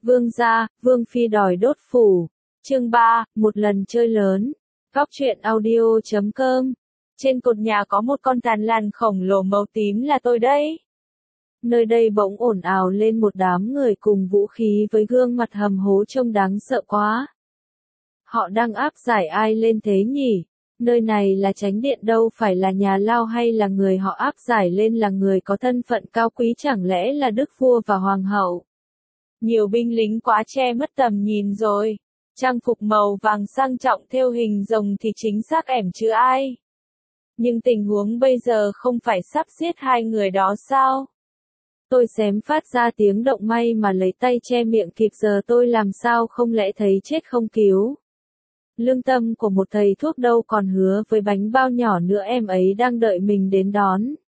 Vương gia, Vương phi đòi đốt phủ. Chương 3, một lần chơi lớn. Góc truyện audio.com. Trên cột nhà có một con thằn lằn khổng lồ màu tím là tôi đấy. Nơi đây bỗng ồn ào lên một đám người cùng vũ khí với gương mặt hầm hố trông đáng sợ quá. Họ đang áp giải ai lên thế nhỉ? Nơi này là chánh điện đâu phải là nhà lao, hay là người họ áp giải lên là người có thân phận cao quý, chẳng lẽ là đức vua và hoàng hậu? Nhiều binh lính quá che mất tầm nhìn rồi. Trang phục màu vàng sang trọng thêu hình rồng thì chính xác ẻm chứ ai. Nhưng tình huống bây giờ không phải sắp giết hai người đó sao? Tôi xém phát ra tiếng động, may mà lấy tay che miệng kịp, giờ tôi làm sao không lẽ thấy chết không cứu. Lương tâm của một thầy thuốc đâu còn hứa với bánh bao nhỏ nữa, em ấy đang đợi mình đến đón.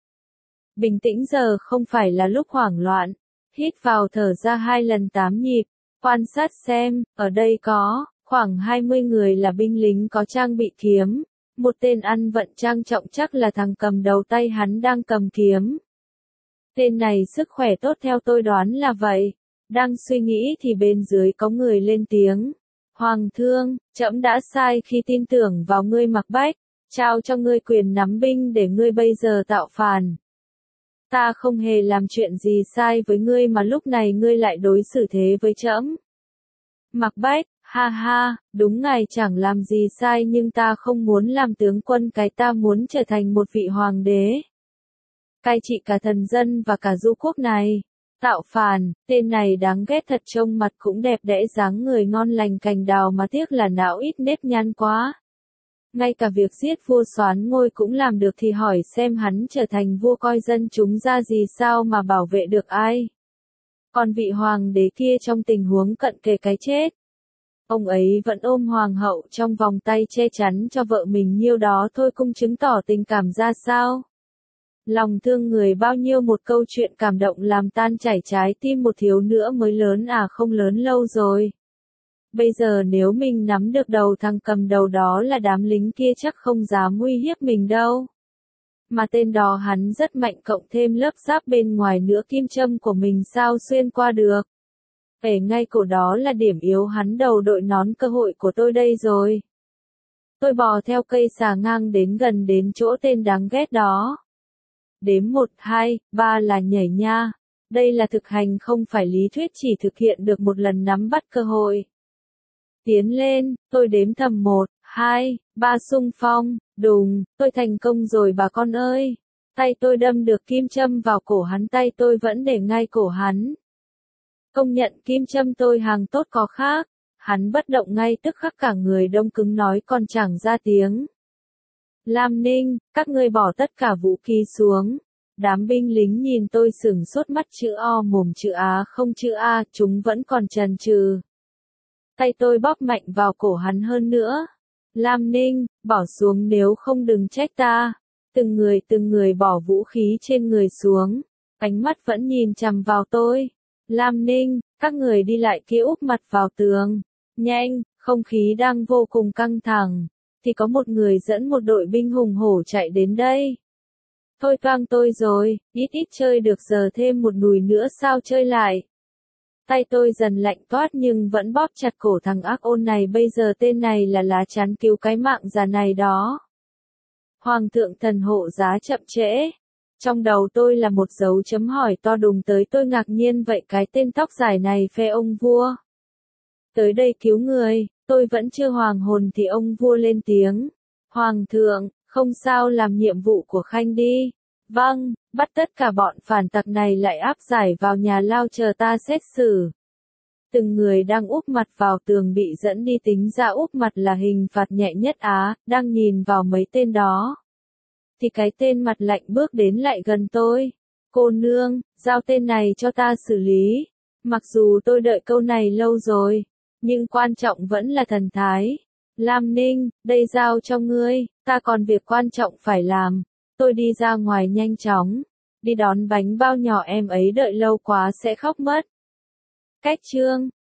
Bình tĩnh, giờ không phải là lúc hoảng loạn. Hít vào thở ra 2 lần 8 nhịp, quan sát xem, ở đây có khoảng 20 người là binh lính có trang bị kiếm. Một tên ăn vận trang trọng chắc là thằng cầm đầu, tay hắn đang cầm kiếm. Tên này sức khỏe tốt, theo tôi đoán là vậy. Đang suy nghĩ thì bên dưới có người lên tiếng. Hoàng thương, trẫm đã sai khi tin tưởng vào ngươi Mạc Bách, trao cho ngươi quyền nắm binh để ngươi bây giờ tạo phản. Ta không hề làm chuyện gì sai với ngươi mà lúc này ngươi lại đối xử thế với trẫm. Mạc Bách, ha ha, đúng ngài chẳng làm gì sai, nhưng ta không muốn làm tướng quân, ta muốn trở thành một vị hoàng đế. Cai trị cả thần dân và cả du quốc này. Tạo phản, tên này đáng ghét thật, trông mặt cũng đẹp đẽ, dáng người ngon lành cành đào, mà tiếc là não ít nếp nhăn quá. Ngay cả việc giết vua soán ngôi cũng làm được thì hỏi xem hắn trở thành vua coi dân chúng ra gì, sao mà bảo vệ được ai. Còn vị hoàng đế kia trong tình huống cận kề cái chết, ông ấy vẫn ôm hoàng hậu trong vòng tay, che chắn cho vợ mình nhiêu đó thôi, cũng chứng tỏ tình cảm ra sao. Lòng thương người bao nhiêu, một câu chuyện cảm động làm tan chảy trái tim một thiếu nữa mới lớn à, không lớn lâu rồi. Bây giờ nếu mình nắm được đầu thằng cầm đầu đó là đám lính kia chắc không dám uy hiếp mình đâu. Mà tên đó hắn rất mạnh, cộng thêm lớp giáp bên ngoài nữa, kim châm của mình sao xuyên qua được. Ở ngay cổ đó là điểm yếu hắn, đầu đội nón, cơ hội của tôi đây rồi. Tôi bò theo cây xà ngang gần đến chỗ tên đáng ghét đó. Đếm 1, 2, 3 là nhảy nha. Đây là thực hành không phải lý thuyết, chỉ thực hiện được một lần nắm bắt cơ hội. Tiến lên, tôi đếm thầm 1, 2, 3 xung phong, đùng, tôi thành công rồi bà con ơi. Tay tôi đâm được kim châm vào cổ hắn, tay tôi vẫn để ngay cổ hắn. Công nhận kim châm tôi hàng tốt có khác. Hắn bất động ngay tức khắc, cả người đông cứng, nói còn chẳng ra tiếng. Lam Ninh, các ngươi bỏ tất cả vũ khí xuống. Đám binh lính nhìn tôi sửng sốt, mắt chữ O mồm chữ Á không chữ A, chúng vẫn còn chần chừ. Tay tôi bóp mạnh vào cổ hắn hơn nữa. Lam Ninh, bỏ xuống nếu không đừng trách ta. Từng người bỏ vũ khí trên người xuống. Ánh mắt vẫn nhìn chằm vào tôi. Lam Ninh, các người đi lại kia, úp mặt vào tường. Nhanh, không khí đang vô cùng căng thẳng. Thì có một người dẫn một đội binh hùng hổ chạy đến đây. Thôi toang tôi rồi, ít chơi được, giờ thêm một nùi nữa sao chơi lại. Tay tôi dần lạnh toát nhưng vẫn bóp chặt cổ thằng ác ôn này, bây giờ tên này là lá chắn cứu cái mạng già này đó. Hoàng thượng thần hộ giá, chậm trễ. Trong đầu tôi là một dấu chấm hỏi to đùng tới, tôi ngạc nhiên vậy cái tên tóc dài này phe ông vua. Tới đây cứu người. Tôi vẫn chưa hoàn hồn thì ông vua lên tiếng. Hoàng thượng, không sao, làm nhiệm vụ của Khanh đi. Vâng, bắt tất cả bọn phản tặc này lại áp giải vào nhà lao chờ ta xét xử. Từng người đang úp mặt vào tường bị dẫn đi, tính ra úp mặt là hình phạt nhẹ nhất Á, đang nhìn vào mấy tên đó. Thì cái tên mặt lạnh bước đến lại gần tôi. Cô nương, giao tên này cho ta xử lý. Mặc dù tôi đợi câu này lâu rồi. Nhưng quan trọng vẫn là thần thái. Lam Ninh, đây giao cho ngươi, ta còn việc quan trọng phải làm. Tôi đi ra ngoài nhanh chóng. Đi đón bánh bao nhỏ, em ấy đợi lâu quá sẽ khóc mất. Cách chương.